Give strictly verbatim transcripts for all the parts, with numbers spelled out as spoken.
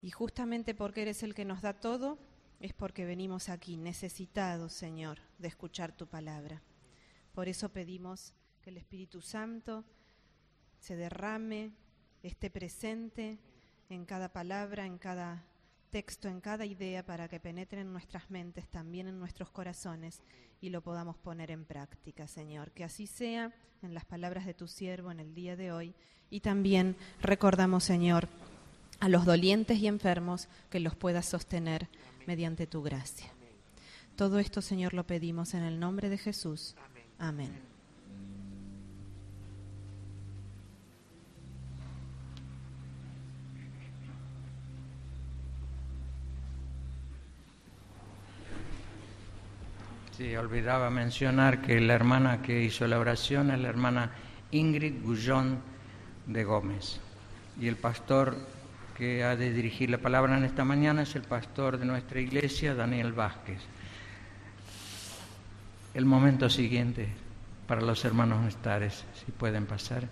Y justamente porque eres el que nos da todo, es porque venimos aquí necesitados, Señor, de escuchar tu palabra. Por eso pedimos que el Espíritu Santo se derrame, esté presente en cada palabra, en cada texto, en cada idea, para que penetre en nuestras mentes, también en nuestros corazones, y lo podamos poner en práctica, Señor. Que así sea en las palabras de tu siervo en el día de hoy. Y también recordamos, Señor, a los dolientes y enfermos, que los puedas sostener mediante tu gracia. Todo esto, Señor, lo pedimos en el nombre de Jesús. Amén. Sí, olvidaba mencionar que la hermana que hizo la oración es la hermana Ingrid Gullón de Gómez. Y el pastor que ha de dirigir la palabra en esta mañana es el pastor de nuestra iglesia, Daniel Vázquez. El momento siguiente para los hermanos Nestares, si pueden pasar.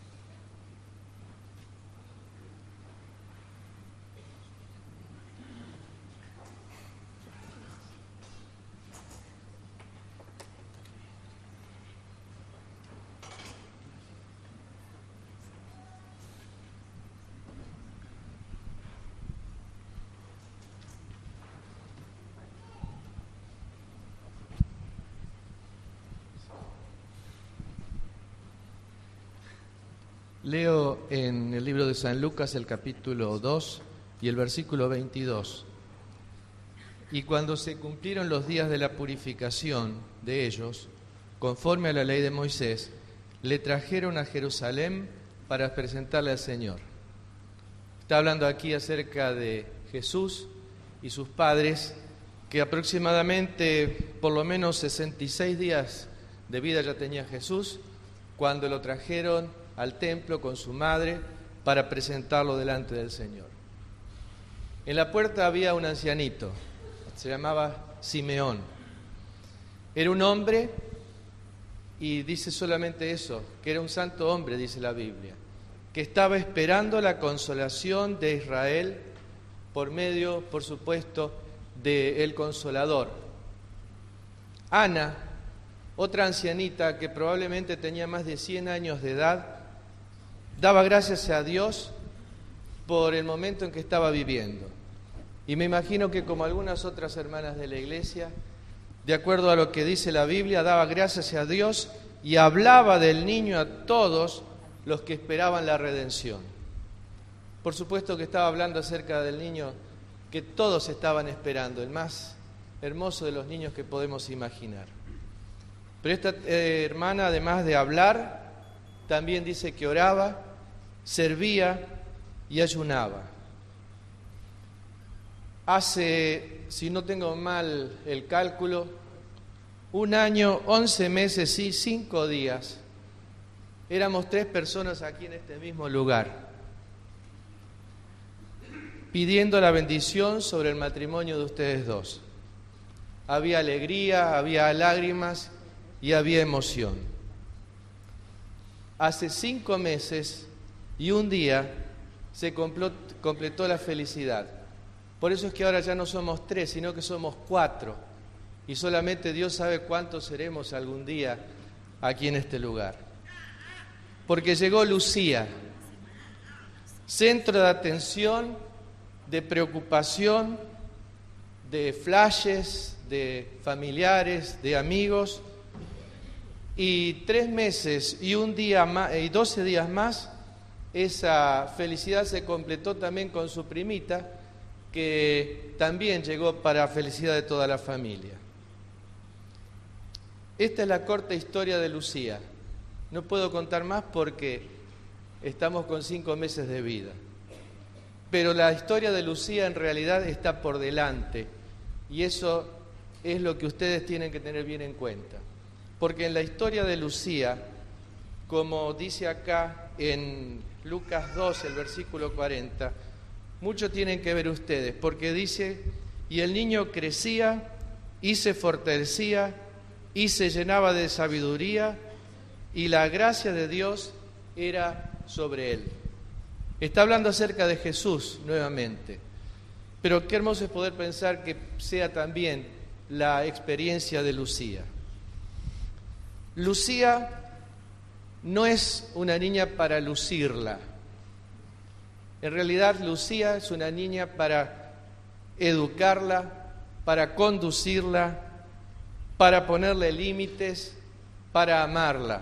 Leo en el libro de San Lucas el capítulo dos y el versículo veintidós. Y cuando se cumplieron los días de la purificación de ellos, conforme a la ley de Moisés, le trajeron a Jerusalén para presentarle al Señor. Está hablando aquí acerca de Jesús y sus padres, que aproximadamente por lo menos sesenta y seis días de vida ya tenía Jesús, cuando lo trajeron al templo con su madre para presentarlo delante del Señor. En la puerta había un ancianito, se llamaba Simeón. Era un hombre, y dice solamente eso, que era un santo hombre, dice la Biblia, que estaba esperando la consolación de Israel por medio, por supuesto, del Consolador. Ana, otra ancianita que probablemente tenía más de cien años de edad, daba gracias a Dios por el momento en que estaba viviendo. Y me imagino que, como algunas otras hermanas de la iglesia, de acuerdo a lo que dice la Biblia, daba gracias a Dios y hablaba del niño a todos los que esperaban la redención. Por supuesto que estaba hablando acerca del niño que todos estaban esperando, el más hermoso de los niños que podemos imaginar. Pero esta eh, hermana, además de hablar, también dice que oraba, servía y ayunaba. Hace, si no tengo mal el cálculo, un año, once meses y cinco días, éramos tres personas aquí en este mismo lugar, pidiendo la bendición sobre el matrimonio de ustedes dos. Había alegría, había lágrimas y había emoción. Hace cinco meses y un día se completó la felicidad. Por eso es que ahora ya no somos tres, sino que somos cuatro. Y solamente Dios sabe cuántos seremos algún día aquí en este lugar. Porque llegó Lucía, centro de atención, de preocupación, de flashes, de familiares, de amigos. Y tres meses y un día más, y doce días más, esa felicidad se completó también con su primita, que también llegó para felicidad de toda la familia. Esta es la corta historia de Lucía. No puedo contar más porque estamos con cinco meses de vida. Pero la historia de Lucía en realidad está por delante, y eso es lo que ustedes tienen que tener bien en cuenta. Porque en la historia de Lucía, como dice acá en Lucas dos, el versículo cuarenta, mucho tienen que ver ustedes, porque dice, y el niño crecía y se fortalecía y se llenaba de sabiduría, y la gracia de Dios era sobre él. Está hablando acerca de Jesús nuevamente. Pero qué hermoso es poder pensar que sea también la experiencia de Lucía. Lucía no es una niña para lucirla. En realidad, Lucía es una niña para educarla, para conducirla, para ponerle límites, para amarla.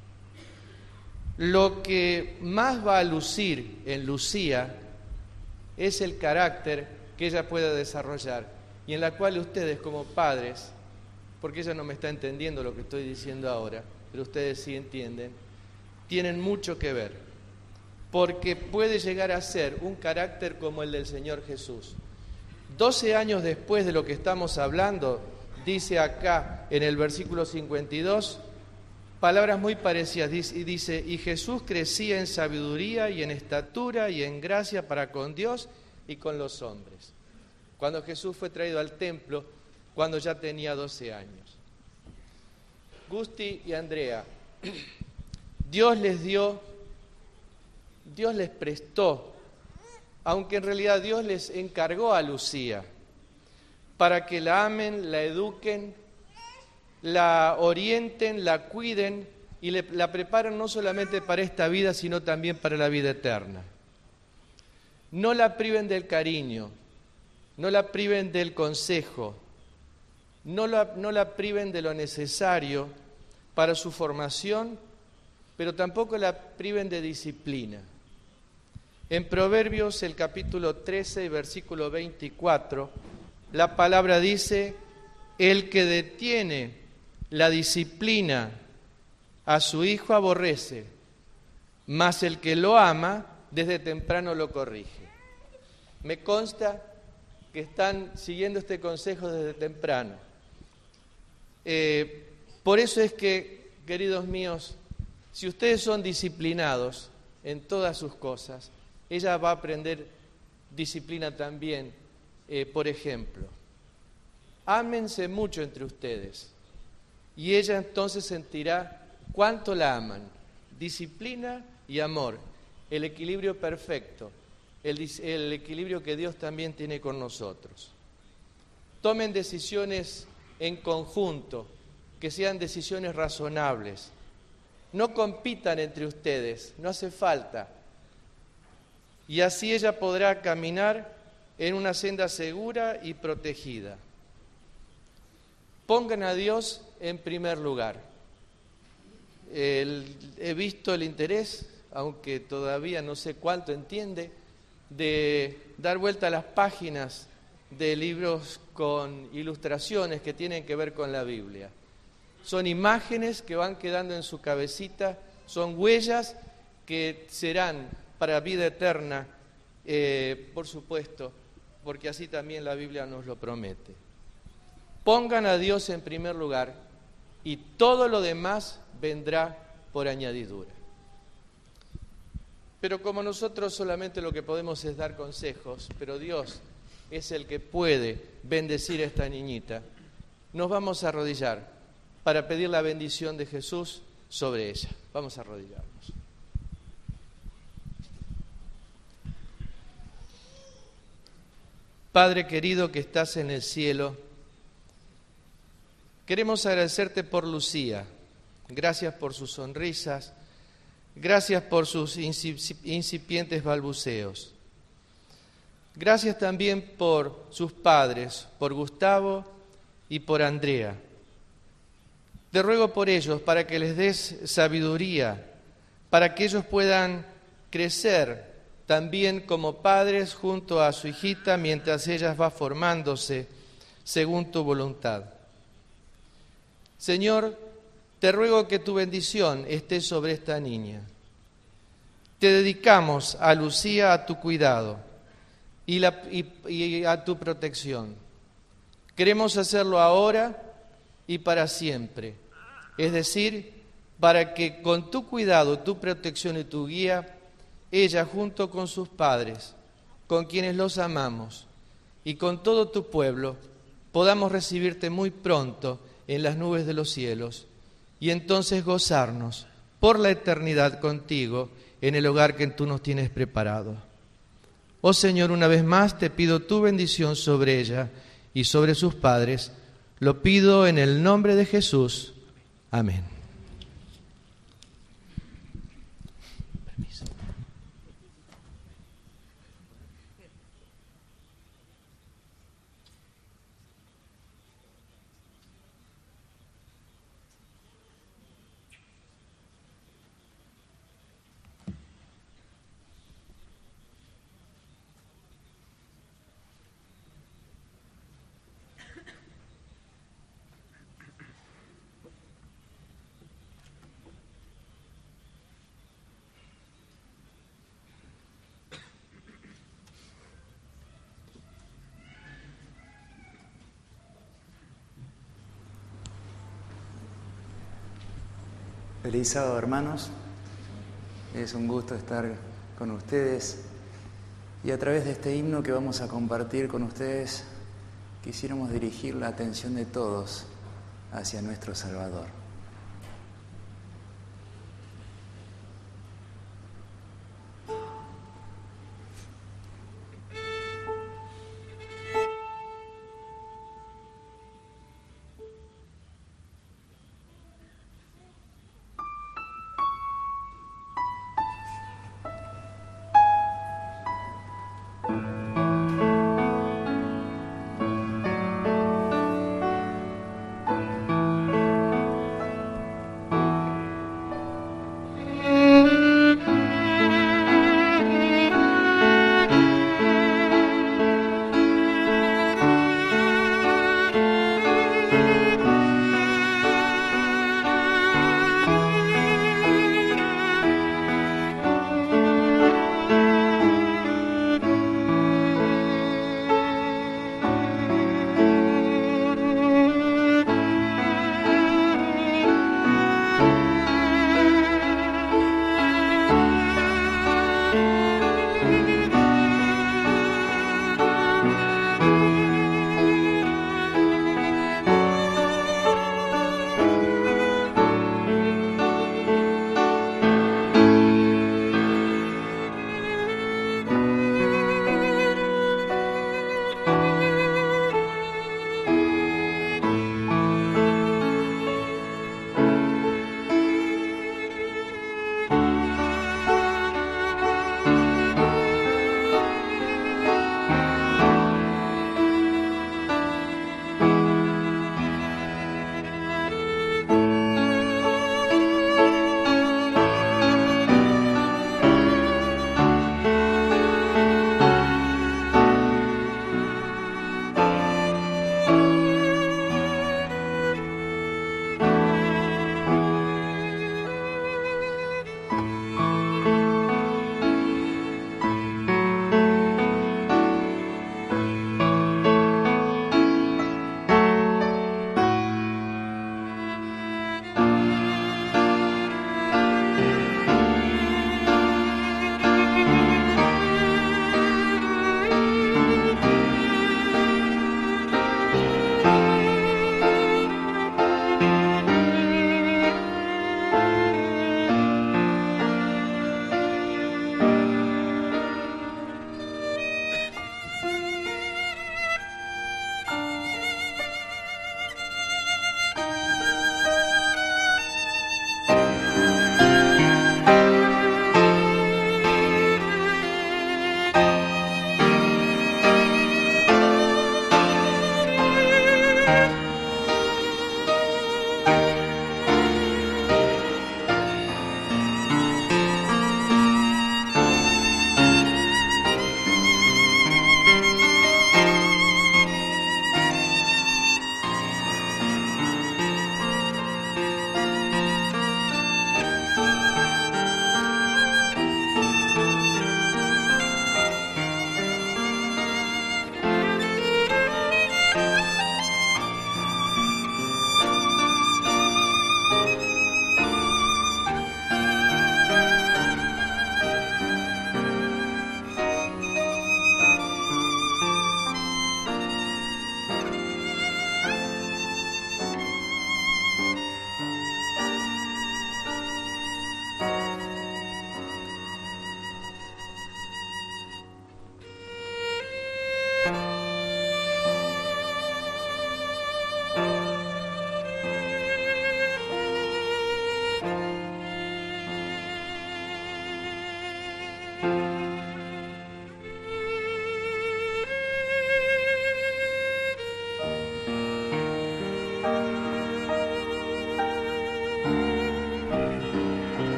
Lo que más va a lucir en Lucía es el carácter que ella pueda desarrollar y en la cual ustedes como padres, porque ella no me está entendiendo lo que estoy diciendo ahora, pero ustedes sí entienden, tienen mucho que ver, porque puede llegar a ser un carácter como el del Señor Jesús. Doce años después de lo que estamos hablando, dice acá en el versículo cincuenta y dos, palabras muy parecidas, y dice, y Jesús crecía en sabiduría y en estatura y en gracia para con Dios y con los hombres. Cuando Jesús fue traído al templo, cuando ya tenía doce años. Gusti y Andrea, Dios les dio, Dios les prestó, aunque en realidad Dios les encargó a Lucía, para que la amen, la eduquen, la orienten, la cuiden y le, la preparen no solamente para esta vida, sino también para la vida eterna. No la priven del cariño, no la priven del consejo, no la, no la priven de lo necesario para su formación, pero tampoco la priven de disciplina. En Proverbios, el capítulo trece y versículo veinticuatro, la palabra dice, el que detiene la disciplina a su hijo aborrece, mas el que lo ama desde temprano lo corrige. Me consta que están siguiendo este consejo desde temprano. Eh, por eso es que, queridos míos, si ustedes son disciplinados en todas sus cosas, ella va a aprender disciplina también. Eh, por ejemplo, ámense mucho entre ustedes y ella entonces sentirá cuánto la aman. Disciplina y amor, el equilibrio perfecto, el, el equilibrio que Dios también tiene con nosotros. Tomen decisiones en conjunto, que sean decisiones razonables. No compitan entre ustedes, no hace falta. Y así ella podrá caminar en una senda segura y protegida. Pongan a Dios en primer lugar. El, he visto el interés, aunque todavía no sé cuánto entiende, de dar vuelta a las páginas de libros con ilustraciones que tienen que ver con la Biblia. Son imágenes que van quedando en su cabecita, son huellas que serán para vida eterna, eh, por supuesto, porque así también la Biblia nos lo promete. Pongan a Dios en primer lugar y todo lo demás vendrá por añadidura. Pero como nosotros solamente lo que podemos es dar consejos, pero Dios es el que puede bendecir a esta niñita, nos vamos a arrodillar para pedir la bendición de Jesús sobre ella. Vamos a arrodillarnos. Padre querido que estás en el cielo, queremos agradecerte por Lucía. Gracias por sus sonrisas, gracias por sus incipientes balbuceos. Gracias también por sus padres, por Gustavo y por Andrea. Te ruego por ellos para que les des sabiduría, para que ellos puedan crecer también como padres junto a su hijita mientras ella va formándose según tu voluntad. Señor, te ruego que tu bendición esté sobre esta niña. Te dedicamos a Lucía a tu cuidado y, la, y, y a tu protección. Queremos hacerlo ahora y para siempre, es decir, para que con tu cuidado, tu protección y tu guía, ella junto con sus padres, con quienes los amamos, y con todo tu pueblo, podamos recibirte muy pronto en las nubes de los cielos, y entonces gozarnos por la eternidad contigo en el hogar que tú nos tienes preparado. Oh Señor, una vez más te pido tu bendición sobre ella y sobre sus padres. Lo pido en el nombre de Jesús. Amén. Permiso. Feliz sábado, hermanos. Es un gusto estar con ustedes y a través de este himno que vamos a compartir con ustedes quisiéramos dirigir la atención de todos hacia nuestro Salvador.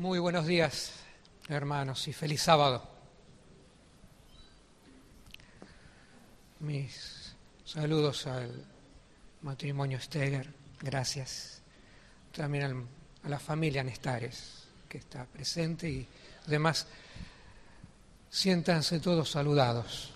Muy buenos días, hermanos, y feliz sábado. Mis saludos al matrimonio Steger, gracias. También al, a la familia Nestares, que está presente, y además siéntanse todos saludados.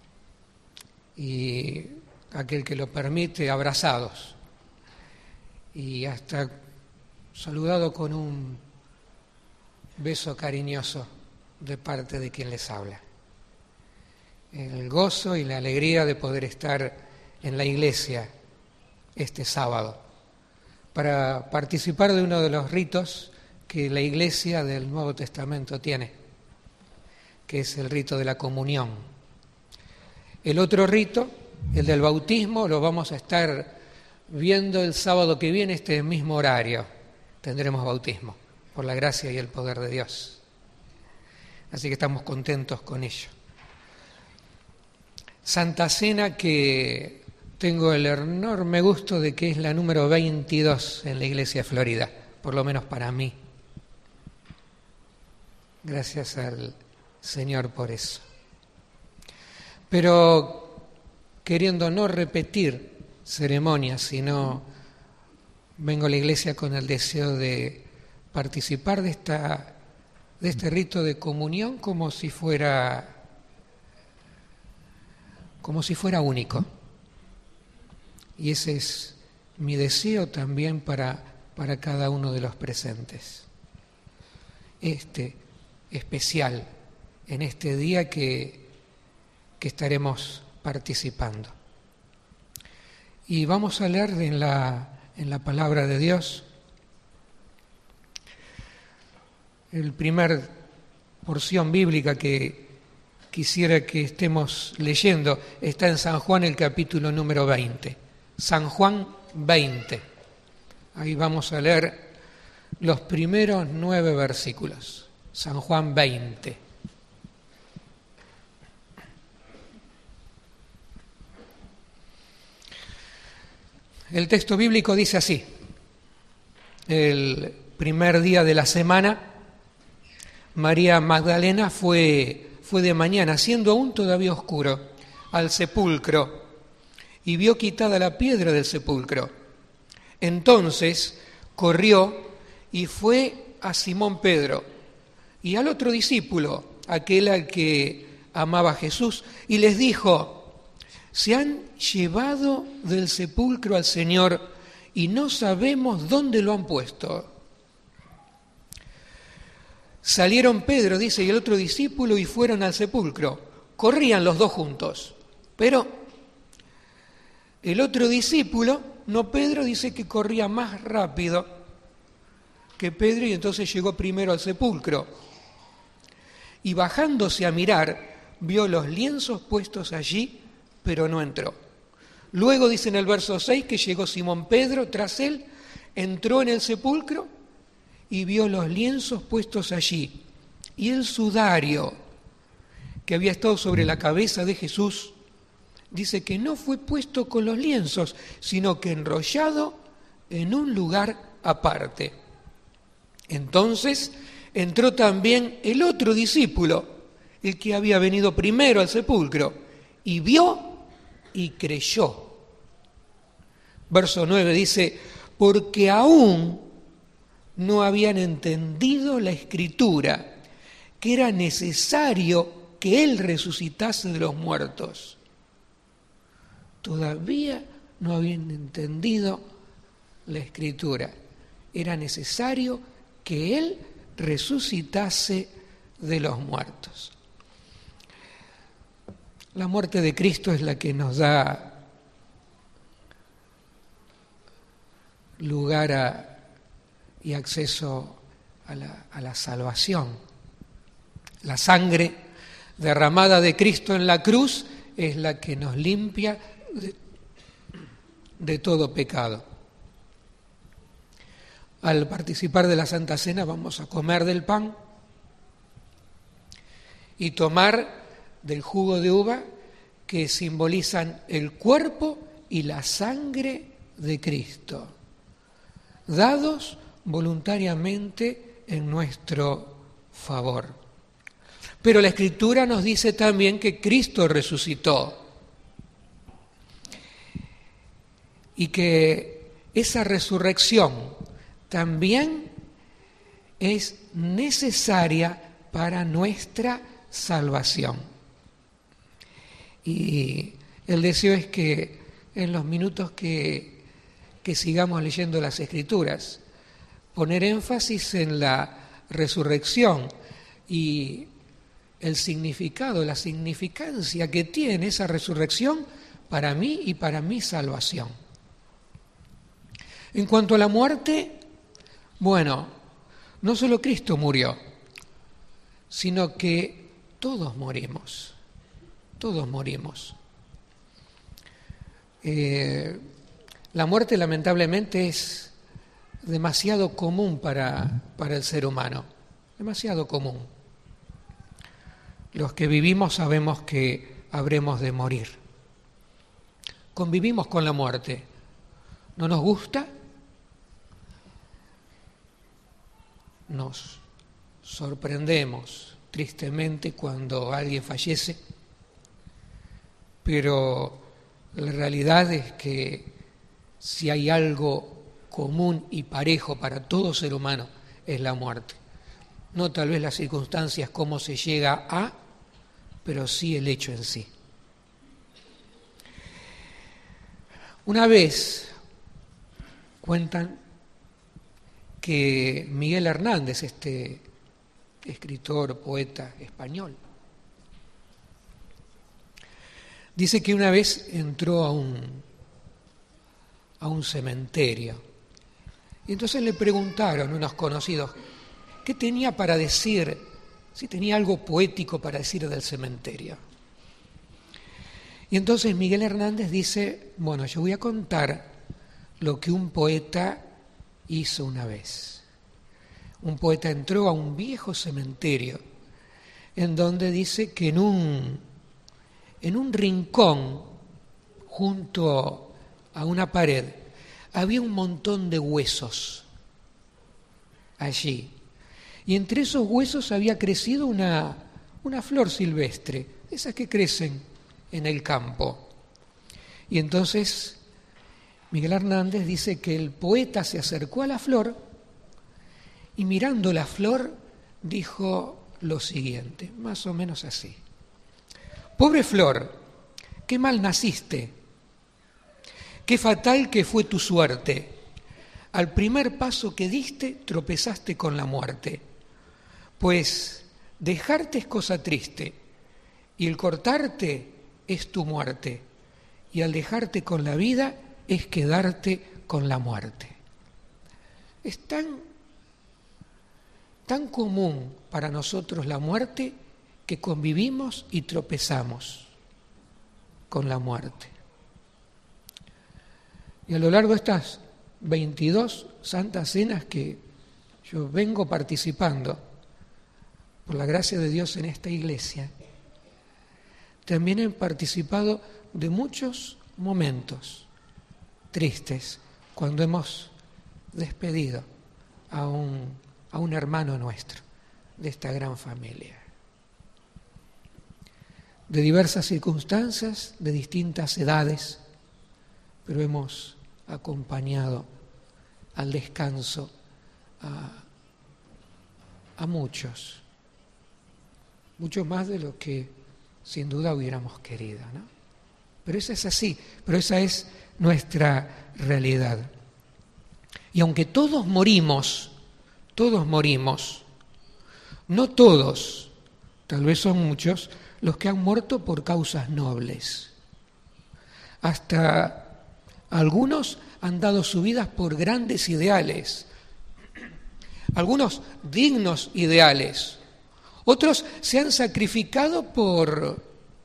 Y aquel que lo permite, abrazados. Y hasta saludado con un beso cariñoso de parte de quien les habla. El gozo y la alegría de poder estar en la iglesia este sábado para participar de uno de los ritos que la iglesia del Nuevo Testamento tiene, que es el rito de la comunión. El otro rito, el del bautismo, lo vamos a estar viendo el sábado que viene, este mismo horario. Tendremos bautismo, por la gracia y el poder de Dios. Así que estamos contentos con ello. Santa Cena, que tengo el enorme gusto de que es la número veintidós en la Iglesia de Florida, por lo menos para mí. Gracias al Señor por eso. Pero queriendo no repetir ceremonias, sino vengo a la iglesia con el deseo de participar de esta, de este rito de comunión como si fuera, como si fuera único. Y ese es mi deseo también para, para cada uno de los presentes. Este especial, en este día que, que estaremos participando. Y vamos a leer en la, en la palabra de Dios el primer porción bíblica que quisiera que estemos leyendo. Está en San Juan, el capítulo número veinte. San Juan veinte. Ahí vamos a leer los primeros nueve versículos. San Juan veinte. El texto bíblico dice así: el primer día de la semana, María Magdalena fue, fue de mañana, siendo aún todavía oscuro, al sepulcro, y vio quitada la piedra del sepulcro. Entonces corrió y fue a Simón Pedro y al otro discípulo, aquel al que amaba Jesús, y les dijo: se han llevado del sepulcro al Señor y no sabemos dónde lo han puesto. Salieron Pedro, dice, y el otro discípulo y fueron al sepulcro. Corrían los dos juntos, pero el otro discípulo, no Pedro, dice que corría más rápido que Pedro y entonces llegó primero al sepulcro. Y bajándose a mirar, vio los lienzos puestos allí, pero no entró. Luego dice en el verso seis que llegó Simón Pedro tras él, entró en el sepulcro y vio los lienzos puestos allí y el sudario que había estado sobre la cabeza de Jesús, dice que no fue puesto con los lienzos, sino que enrollado en un lugar aparte. Entonces entró también el otro discípulo, el que había venido primero al sepulcro, y vio y creyó. Verso nueve dice: porque aún no habían entendido la Escritura, que era necesario que Él resucitase de los muertos. Todavía no habían entendido la Escritura. Era necesario que Él resucitase de los muertos. La muerte de Cristo es la que nos da lugar a, y acceso a la, a la salvación. La sangre derramada de Cristo en la cruz es la que nos limpia de, de todo pecado. Al participar de la Santa Cena vamos a comer del pan y tomar del jugo de uva, que simbolizan el cuerpo y la sangre de Cristo, dados voluntariamente en nuestro favor. Pero la Escritura nos dice también que Cristo resucitó y que esa resurrección también es necesaria para nuestra salvación. Y el deseo es que en los minutos que, que sigamos leyendo las Escrituras, poner énfasis en la resurrección y el significado, la significancia que tiene esa resurrección para mí y para mi salvación. En cuanto a la muerte, bueno, no solo Cristo murió, sino que todos morimos, todos morimos. Eh, la muerte lamentablemente es demasiado común para, para el ser humano, demasiado común. Los que vivimos sabemos que habremos de morir. Convivimos con la muerte. ¿No nos gusta? Nos sorprendemos tristemente cuando alguien fallece, pero la realidad es que si hay algo común y parejo para todo ser humano es la muerte. No tal vez las circunstancias, cómo se llega a, pero sí el hecho en sí. Una vez cuentan que Miguel Hernández, este escritor, poeta español, dice que una vez entró a un, a un cementerio y entonces le preguntaron unos conocidos qué tenía para decir, si tenía algo poético para decir del cementerio. Y entonces Miguel Hernández dice, bueno, yo voy a contar lo que un poeta hizo una vez. Un poeta entró a un viejo cementerio en donde dice que en un, en un rincón junto a una pared había un montón de huesos allí. Y entre esos huesos había crecido una, una flor silvestre, esas que crecen en el campo. Y entonces Miguel Hernández dice que el poeta se acercó a la flor y mirando la flor dijo lo siguiente, más o menos así: pobre flor, qué mal naciste, qué fatal que fue tu suerte. Al primer paso que diste tropezaste con la muerte, pues dejarte es cosa triste y el cortarte es tu muerte y al dejarte con la vida es quedarte con la muerte. Es tan, tan común para nosotros la muerte que convivimos y tropezamos con la muerte. Y a lo largo de estas veintidós santas cenas que yo vengo participando, por la gracia de Dios en esta iglesia, también he participado de muchos momentos tristes cuando hemos despedido a un, a un hermano nuestro de esta gran familia. De diversas circunstancias, de distintas edades, pero hemos acompañado al descanso a, a muchos, mucho más de lo que sin duda hubiéramos querido, ¿no? Pero esa es así, pero esa es nuestra realidad. Y aunque todos morimos, todos morimos, no todos, tal vez son muchos, los que han muerto por causas nobles. Hasta algunos han dado su vida por grandes ideales, algunos dignos ideales, otros se han sacrificado por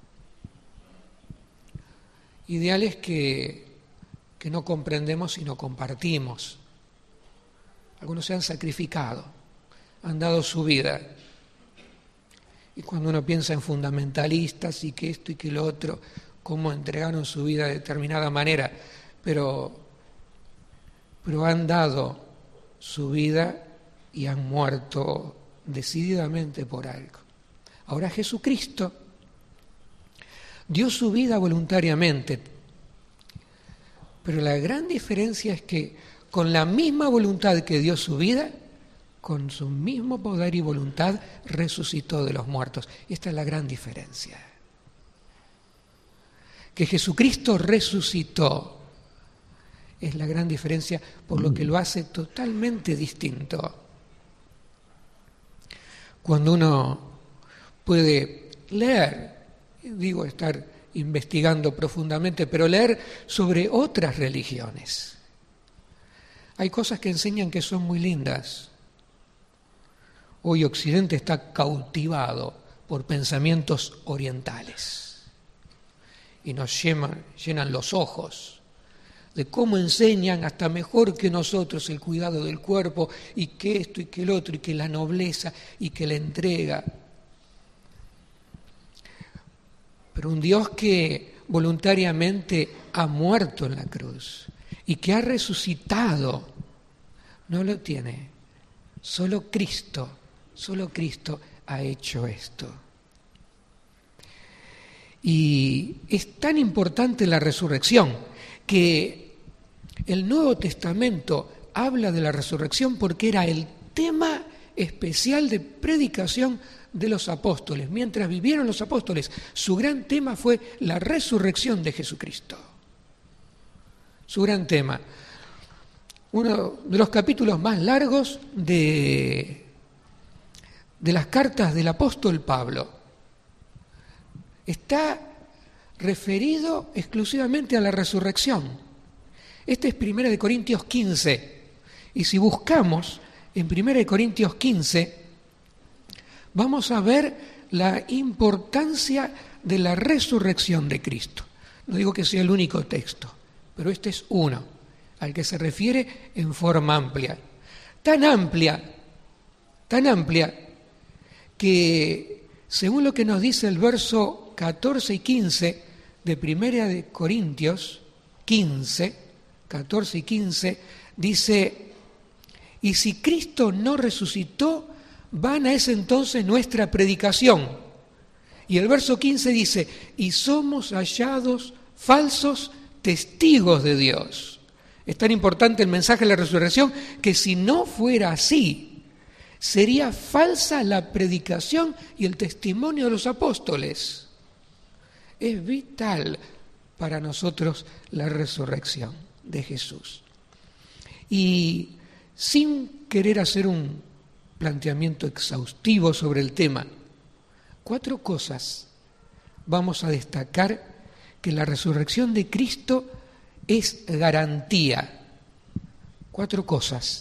ideales que, que no comprendemos y no compartimos. Algunos se han sacrificado, han dado su vida. Y cuando uno piensa en fundamentalistas y que esto y que lo otro, cómo entregaron su vida de determinada manera, pero, pero han dado su vida y han muerto decididamente por algo. Ahora Jesucristo dio su vida voluntariamente, pero la gran diferencia es que con la misma voluntad que dio su vida, con su mismo poder y voluntad resucitó de los muertos. Esta es la gran diferencia. Que Jesucristo resucitó es la gran diferencia, por lo que lo hace totalmente distinto. Cuando uno puede leer, digo estar investigando profundamente, pero leer sobre otras religiones, hay cosas que enseñan que son muy lindas. Hoy Occidente está cautivado por pensamientos orientales y nos llenan, llenan los ojos de cómo enseñan hasta mejor que nosotros el cuidado del cuerpo y que esto y que el otro y que la nobleza y que la entrega. Pero un Dios que voluntariamente ha muerto en la cruz y que ha resucitado, no lo tiene. Solo Cristo, solo Cristo ha hecho esto. Y es tan importante la resurrección que el Nuevo Testamento habla de la resurrección porque era el tema especial de predicación de los apóstoles. Mientras vivieron los apóstoles, su gran tema fue la resurrección de Jesucristo. Su gran tema. Uno de los capítulos más largos de, de las cartas del apóstol Pablo está referido exclusivamente a la resurrección. Este es primera de Corintios quince. Y si buscamos en primera de Corintios quince, vamos a ver la importancia de la resurrección de Cristo. No digo que sea el único texto, pero este es uno al que se refiere en forma amplia. Tan amplia, tan amplia, que según lo que nos dice el verso catorce y quince de primera de Corintios quince, catorce y quince, dice: y si Cristo no resucitó, vana es entonces nuestra predicación. Y el verso quince dice: y somos hallados falsos testigos de Dios. Es tan importante el mensaje de la resurrección que si no fuera así, sería falsa la predicación y el testimonio de los apóstoles. Es vital para nosotros la resurrección de Jesús. Y sin querer hacer un planteamiento exhaustivo sobre el tema, cuatro cosas vamos a destacar que la resurrección de Cristo es garantía. Cuatro cosas.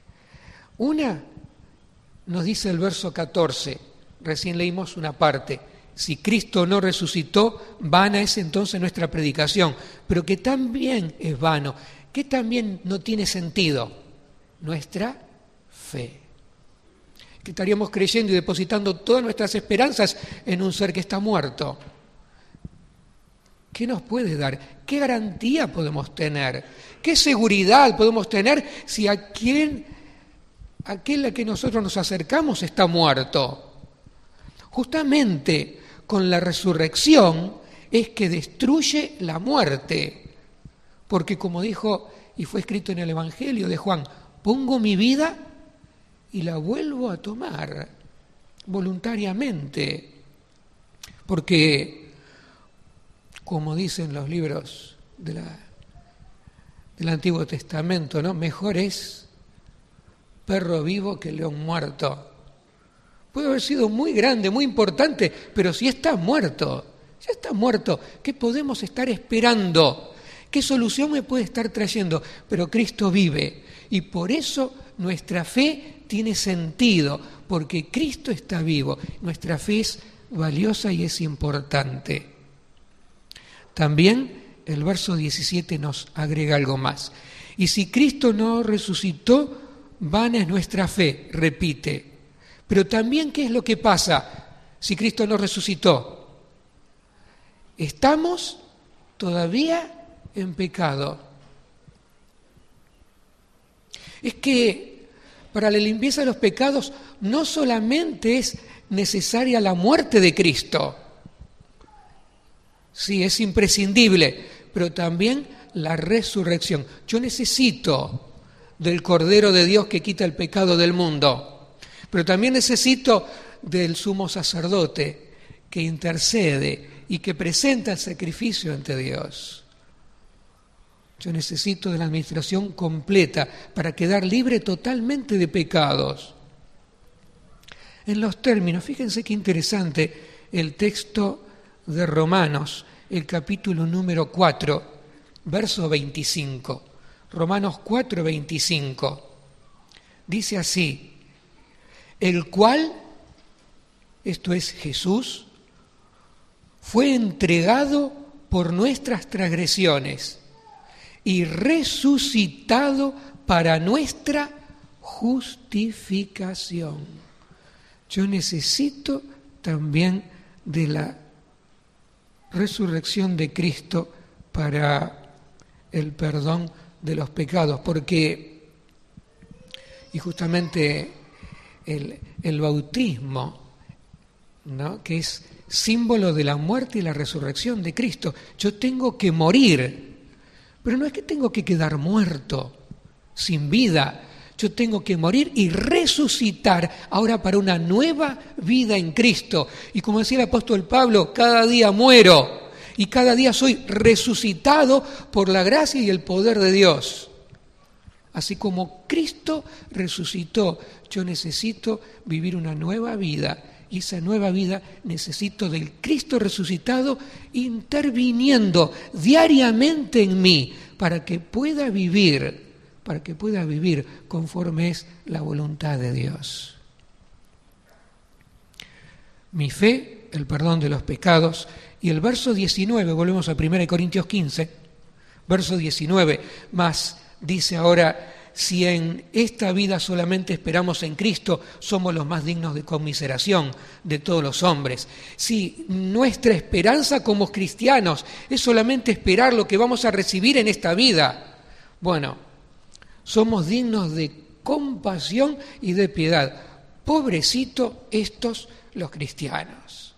Una, nos dice el verso catorce, recién leímos una parte: si Cristo no resucitó, vana es entonces nuestra predicación. Pero que también es vano, que también no tiene sentido, nuestra fe. Que estaríamos creyendo y depositando todas nuestras esperanzas en un ser que está muerto. ¿Qué nos puede dar? ¿Qué garantía podemos tener? ¿Qué seguridad podemos tener si a quien, aquel a que nosotros nos acercamos está muerto? Justamente con la resurrección es que destruye la muerte. Porque como dijo y fue escrito en el Evangelio de Juan, pongo mi vida y la vuelvo a tomar voluntariamente. Porque, como dicen los libros de la, del Antiguo Testamento, ¿no? Mejor es perro vivo que león muerto. Puede haber sido muy grande, muy importante, pero si está muerto, ya está muerto, ¿qué podemos estar esperando? ¿Qué solución me puede estar trayendo? Pero Cristo vive y por eso nuestra fe tiene sentido, porque Cristo está vivo. Nuestra fe es valiosa y es importante. También el verso diecisiete nos agrega algo más. Y si Cristo no resucitó, vana es nuestra fe, repite. Pero también, ¿qué es lo que pasa si Cristo no resucitó? Estamos todavía en pecado. Es que Para la limpieza de los pecados no solamente es necesaria la muerte de Cristo, sí, es imprescindible, pero también la resurrección. Yo necesito del Cordero de Dios que quita el pecado del mundo, pero también necesito del sumo sacerdote que intercede y que presenta el sacrificio ante Dios. Yo necesito de la administración completa para quedar libre totalmente de pecados. En los términos, fíjense qué interesante el texto de Romanos, el capítulo número cuatro, verso veinticinco. Romanos cuatro, veinticinco. Dice así: el cual, esto es Jesús, fue entregado por nuestras transgresiones y resucitado para nuestra justificación. Yo necesito también de la resurrección de Cristo para el perdón de los pecados, porque, y justamente el, el bautismo, ¿no?, que es símbolo de la muerte y la resurrección de Cristo. Yo tengo que morir, pero no es que tengo que quedar muerto, sin vida. Yo tengo que morir y resucitar ahora para una nueva vida en Cristo. Y como decía el apóstol Pablo, cada día muero y cada día soy resucitado por la gracia y el poder de Dios. Así como Cristo resucitó, yo necesito vivir una nueva vida. Y esa nueva vida necesito del Cristo resucitado interviniendo diariamente en mí para que pueda vivir, para que pueda vivir conforme es la voluntad de Dios. Mi fe, el perdón de los pecados, y el verso diecinueve, volvemos a primera Corintios quince, verso diecinueve, más dice ahora: si en esta vida solamente esperamos en Cristo, somos los más dignos de conmiseración de todos los hombres. Si nuestra esperanza como cristianos es solamente esperar lo que vamos a recibir en esta vida, bueno, somos dignos de compasión y de piedad. Pobrecito estos los cristianos.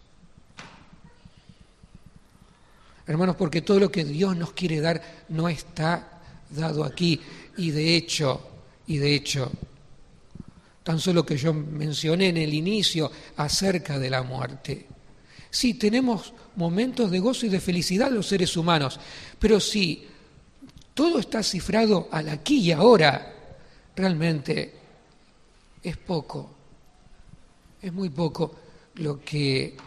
Hermanos, porque todo lo que Dios nos quiere dar no está dado aquí. Y de hecho, y de hecho, tan solo que yo mencioné en el inicio acerca de la muerte. Sí, tenemos momentos de gozo y de felicidad los seres humanos, pero si todo está cifrado al aquí y ahora, realmente es poco, es muy poco lo que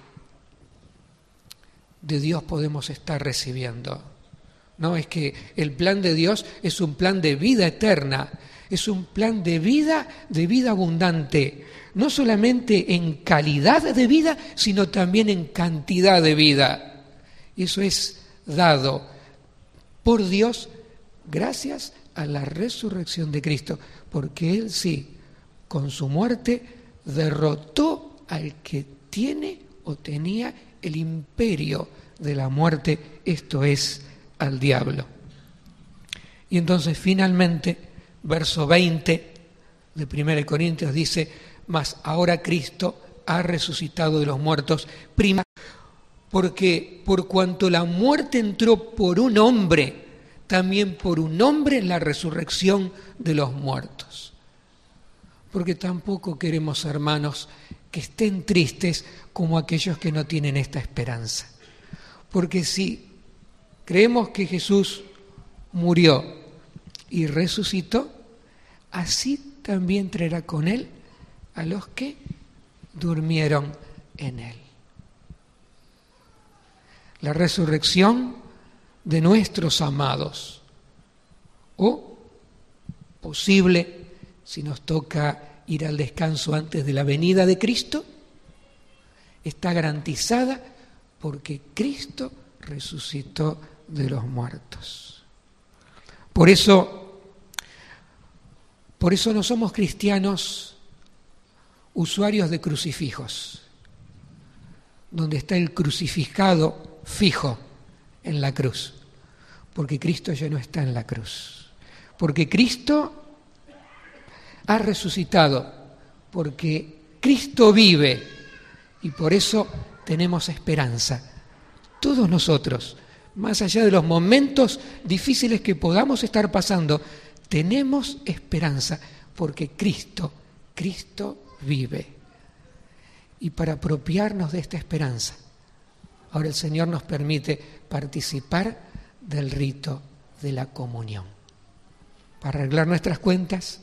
de Dios podemos estar recibiendo. No, es que el plan de Dios es un plan de vida eterna, es un plan de vida, de vida abundante, no solamente en calidad de vida, sino también en cantidad de vida. Y eso es dado por Dios gracias a la resurrección de Cristo, porque Él sí, con su muerte, derrotó al que tiene o tenía el imperio de la muerte, esto es, al diablo. Y entonces finalmente, verso veinte de primera Corintios dice: mas ahora Cristo ha resucitado de los muertos, prima, porque por cuanto la muerte entró por un hombre, también por un hombre la resurrección de los muertos. Porque tampoco queremos, hermanos, que estén tristes como aquellos que no tienen esta esperanza. Porque si creemos que Jesús murió y resucitó, así también traerá con Él a los que durmieron en Él. La resurrección de nuestros amados, o posible, si nos toca ir al descanso antes de la venida de Cristo, está garantizada porque Cristo resucitó de los muertos. Por eso, por eso no somos cristianos usuarios de crucifijos, donde está el crucificado fijo en la cruz, porque Cristo ya no está en la cruz, porque Cristo ha resucitado, porque Cristo vive y por eso tenemos esperanza. Todos nosotros, más allá de los momentos difíciles que podamos estar pasando, tenemos esperanza porque Cristo, Cristo vive. Y para apropiarnos de esta esperanza, ahora el Señor nos permite participar del rito de la comunión. Para arreglar nuestras cuentas,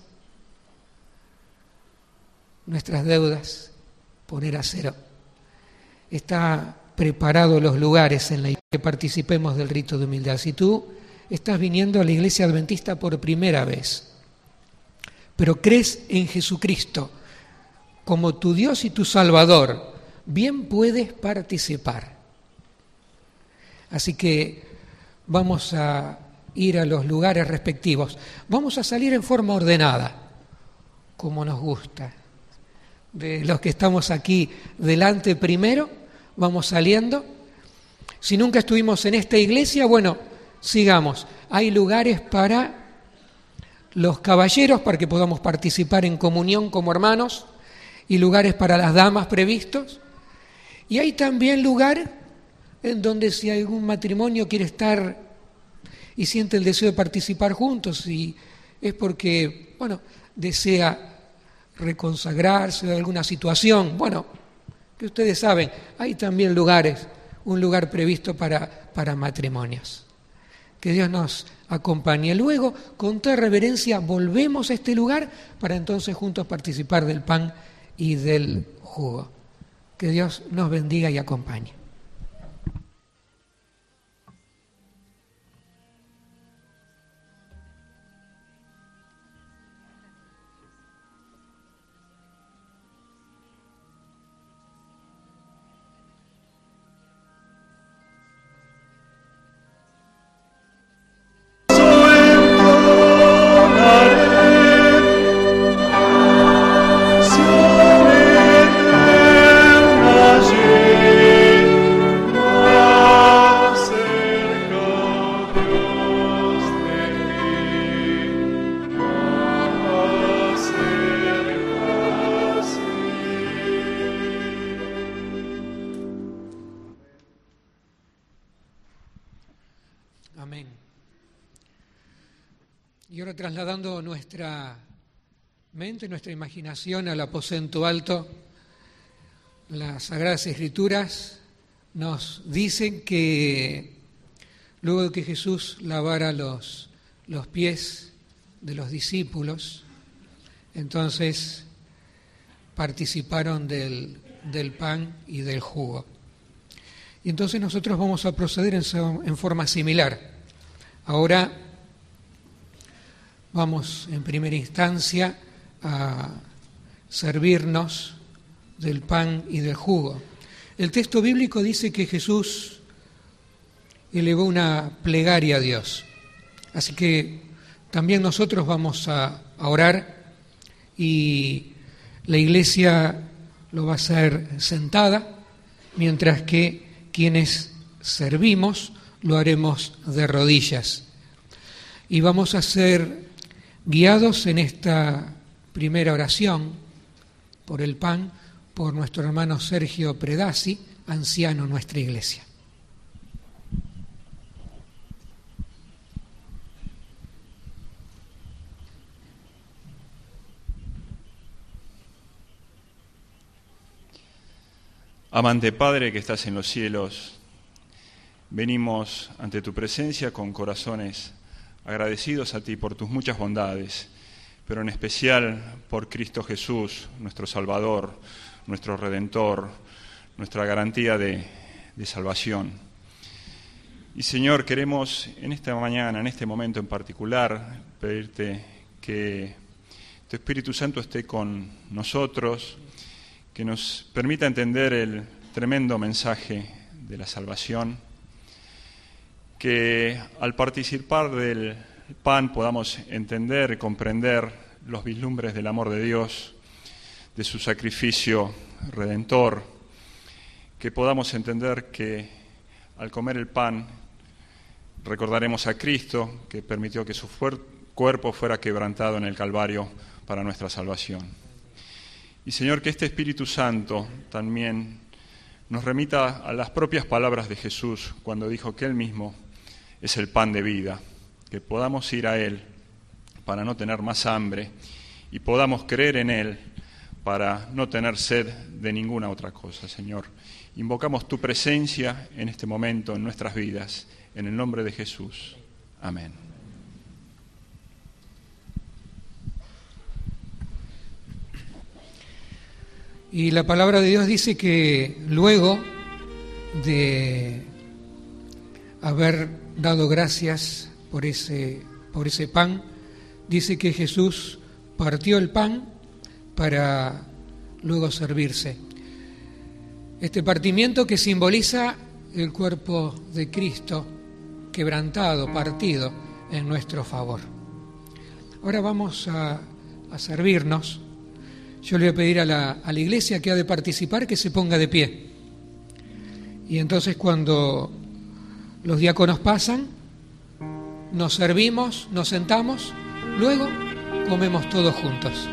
nuestras deudas, poner a cero. Está preparados los lugares en la iglesia que participemos del rito de humildad. Si tú estás viniendo a la iglesia adventista por primera vez, pero crees en Jesucristo como tu Dios y tu Salvador, bien puedes participar. Así que vamos a ir a los lugares respectivos. Vamos a salir en forma ordenada, como nos gusta. De los que estamos aquí delante primero, vamos saliendo. Si nunca estuvimos en esta iglesia, bueno, sigamos. Hay lugares para los caballeros, para que podamos participar en comunión como hermanos, y lugares para las damas previstos. Y hay también lugar en donde si algún matrimonio quiere estar y siente el deseo de participar juntos, y es porque, bueno, desea reconsagrarse de alguna situación, bueno, que ustedes saben, hay también lugares, un lugar previsto para, para matrimonios. Que Dios nos acompañe. Luego, con toda reverencia, volvemos a este lugar para entonces juntos participar del pan y del jugo. Que Dios nos bendiga y acompañe. Amén. Y ahora trasladando nuestra mente, nuestra imaginación al aposento alto, las Sagradas Escrituras nos dicen que luego de que Jesús lavara los, los pies de los discípulos, entonces participaron del, del pan y del jugo. Y entonces nosotros vamos a proceder en, en forma similar. Ahora vamos en primera instancia a servirnos del pan y del jugo. El texto bíblico dice que Jesús elevó una plegaria a Dios. Así que también nosotros vamos a, a orar, y la iglesia lo va a hacer sentada, mientras que quienes servimos lo haremos de rodillas. Y vamos a ser guiados en esta primera oración por el pan, por nuestro hermano Sergio Predasi, anciano en nuestra iglesia. Amante Padre que estás en los cielos, venimos ante tu presencia con corazones agradecidos a ti por tus muchas bondades, pero en especial por Cristo Jesús, nuestro Salvador, nuestro Redentor, nuestra garantía de, de salvación. Y Señor, queremos en esta mañana, en este momento en particular, pedirte que tu Espíritu Santo esté con nosotros, que nos permita entender el tremendo mensaje de la salvación, que al participar del pan podamos entender y comprender los vislumbres del amor de Dios, de su sacrificio redentor, que podamos entender que al comer el pan recordaremos a Cristo, que permitió que su fuer- cuerpo fuera quebrantado en el Calvario para nuestra salvación. Y Señor, que este Espíritu Santo también nos remita a las propias palabras de Jesús cuando dijo que Él mismo es el pan de vida, que podamos ir a Él para no tener más hambre y podamos creer en Él para no tener sed de ninguna otra cosa, Señor. Invocamos tu presencia en este momento en nuestras vidas, en el nombre de Jesús. Amén. Y la palabra de Dios dice que luego de haber dado gracias por ese, por ese pan, dice que Jesús partió el pan para luego servirse. Este partimiento que simboliza el cuerpo de Cristo, quebrantado, partido en nuestro favor. Ahora vamos a, a servirnos. Yo le voy a pedir a la, a la iglesia que ha de participar que se ponga de pie. Y entonces cuando los diáconos pasan, nos servimos, nos sentamos, luego comemos todos juntos.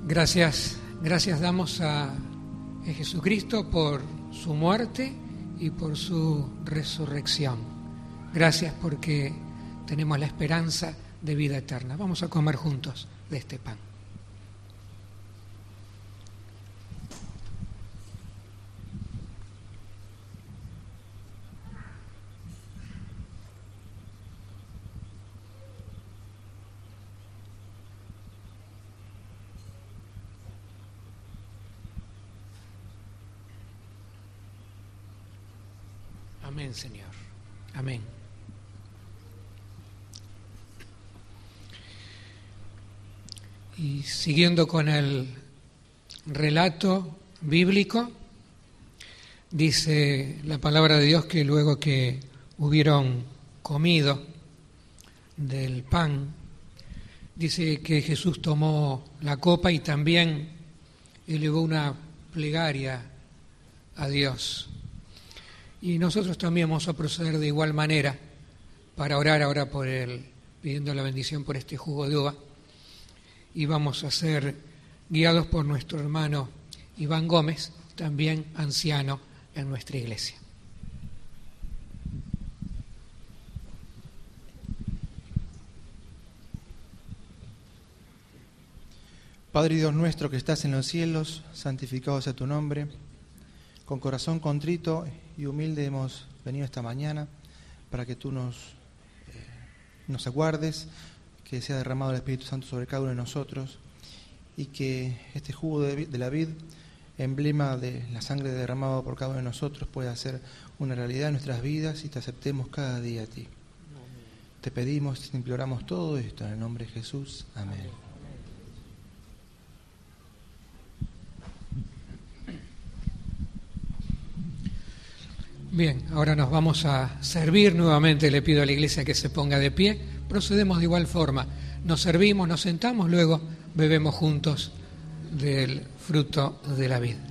Gracias, gracias damos a Jesucristo por su muerte y por su resurrección. Gracias porque tenemos la esperanza de vida eterna. Vamos a comer juntos de este pan. Amén, Señor. Amén. Y siguiendo con el relato bíblico, dice la palabra de Dios que luego que hubieron comido del pan, dice que Jesús tomó la copa y también elevó una plegaria a Dios. Y nosotros también vamos a proceder de igual manera para orar ahora por él, pidiendo la bendición por este jugo de uva. Y vamos a ser guiados por nuestro hermano Iván Gómez, también anciano en nuestra iglesia. Padre Dios nuestro que estás en los cielos, santificado sea tu nombre. Con corazón contrito y humilde hemos venido esta mañana para que tú nos, eh, nos aguardes, que sea derramado el Espíritu Santo sobre cada uno de nosotros y que este jugo de, de la vid, emblema de la sangre derramada por cada uno de nosotros, pueda ser una realidad en nuestras vidas y te aceptemos cada día a ti. Te pedimos, te imploramos todo esto en el nombre de Jesús. Amén. Bien, ahora nos vamos a servir nuevamente. Le pido a la iglesia que se ponga de pie. Procedemos de igual forma. Nos servimos, nos sentamos, luego bebemos juntos del fruto de la vid.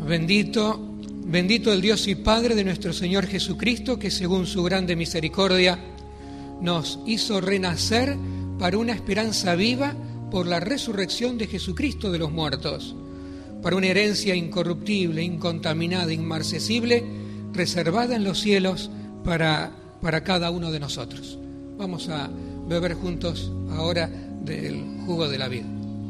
Bendito, bendito el Dios y Padre de nuestro Señor Jesucristo, que según su grande misericordia nos hizo renacer para una esperanza viva por la resurrección de Jesucristo de los muertos, para una herencia incorruptible, incontaminada, inmarcesible, reservada en los cielos para, para cada uno de nosotros. Vamos a beber juntos ahora del jugo de la vida.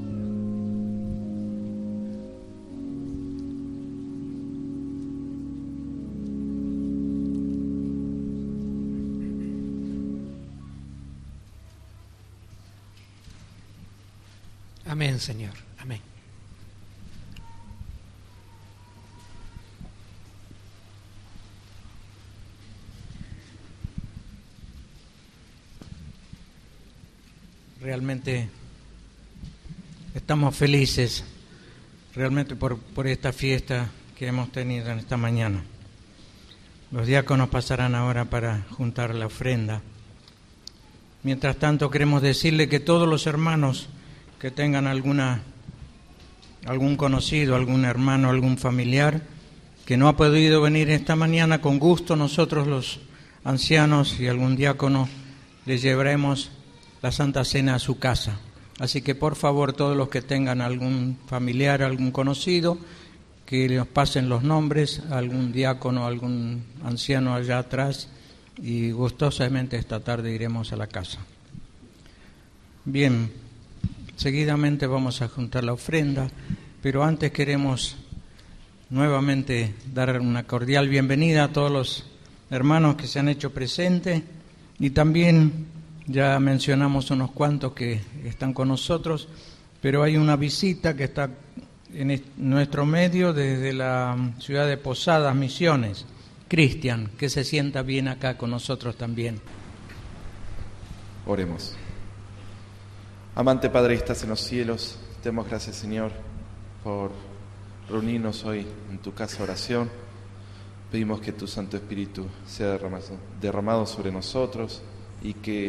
Amén, Señor. Amén. Realmente estamos felices, realmente por, por esta fiesta que hemos tenido en esta mañana. Los diáconos pasarán ahora para juntar la ofrenda. Mientras tanto, queremos decirle que todos los hermanos que tengan alguna, algún conocido, algún hermano, algún familiar que no ha podido venir esta mañana, con gusto nosotros los ancianos y algún diácono les llevaremos la Santa Cena a su casa. Así que por favor, todos los que tengan algún familiar, algún conocido, que nos pasen los nombres, algún diácono, algún anciano allá atrás, y gustosamente esta tarde iremos a la casa. Bien, seguidamente vamos a juntar la ofrenda, pero antes queremos nuevamente dar una cordial bienvenida a todos los hermanos que se han hecho presentes, y también ya mencionamos unos cuantos que están con nosotros, pero hay una visita que está en nuestro medio desde la ciudad de Posadas, Misiones. Cristian, que se sienta bien acá con nosotros también. Oremos. Amante Padre que estás en los cielos, te damos gracias, Señor, por reunirnos hoy en tu casa de oración. Pedimos que tu Santo Espíritu sea derramado, derramado sobre nosotros, y que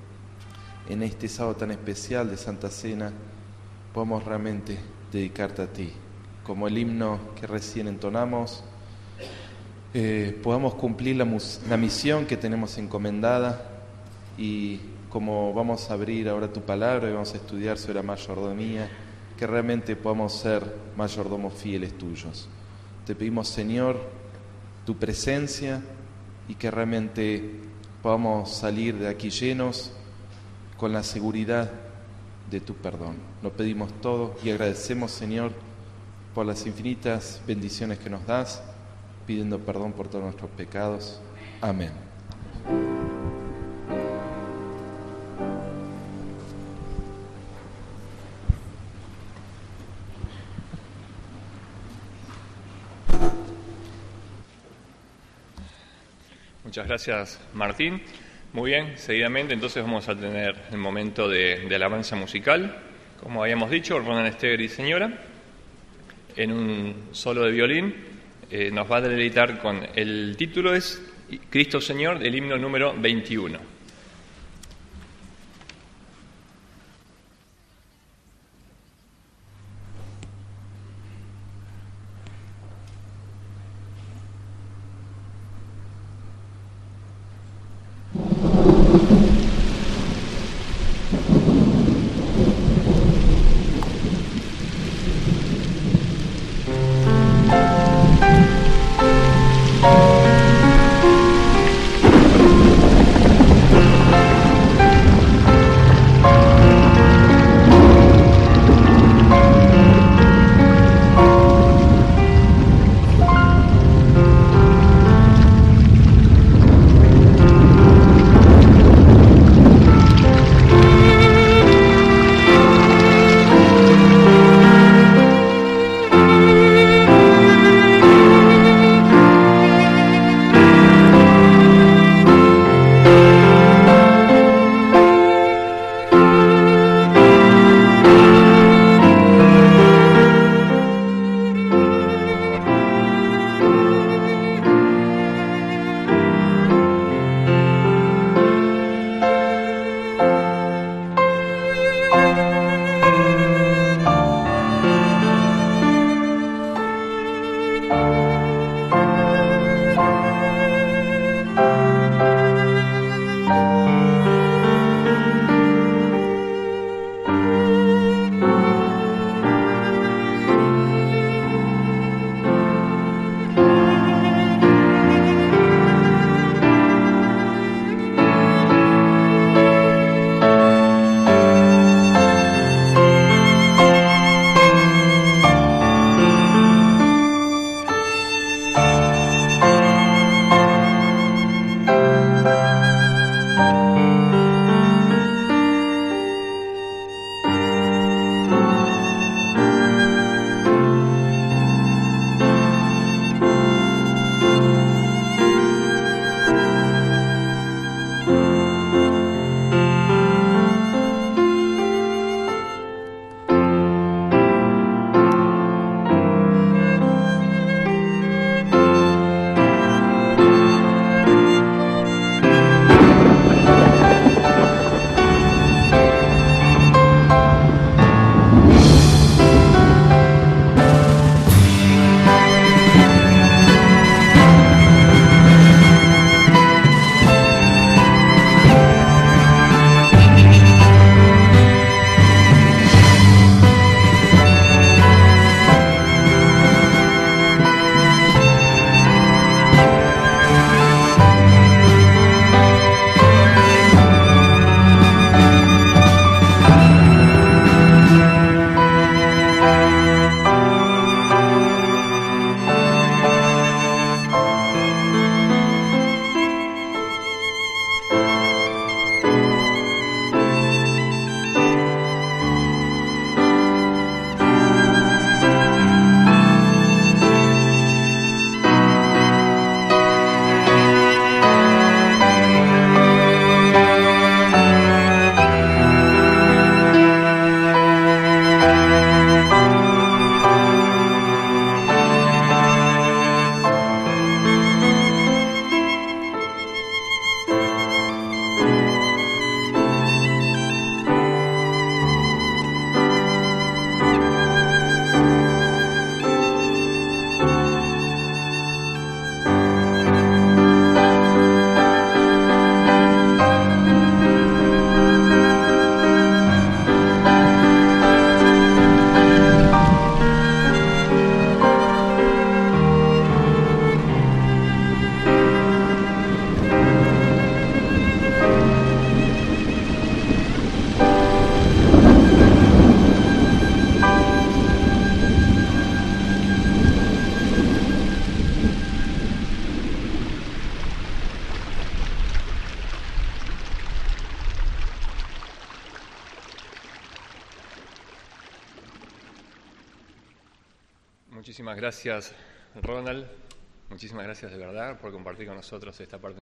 en este sábado tan especial de Santa Cena podamos realmente dedicarte a ti. Como el himno que recién entonamos, eh, podamos cumplir la, mus- la misión que tenemos encomendada, y como vamos a abrir ahora tu palabra y vamos a estudiar sobre la mayordomía, que realmente podamos ser mayordomos fieles tuyos. Te pedimos, Señor, tu presencia, y que realmente podamos salir de aquí llenos con la seguridad de tu perdón. Lo pedimos todo y agradecemos, Señor, por las infinitas bendiciones que nos das, pidiendo perdón por todos nuestros pecados. Amén. Muchas gracias, Martín. Muy bien, seguidamente entonces vamos a tener el momento de, de alabanza musical. Como habíamos dicho, Ronan Steger y señora, en un solo de violín, eh, nos va a deleitar con el título es Cristo Señor, del himno número veintiuno. Muchísimas gracias, Ronald. Muchísimas gracias de verdad por compartir con nosotros esta parte.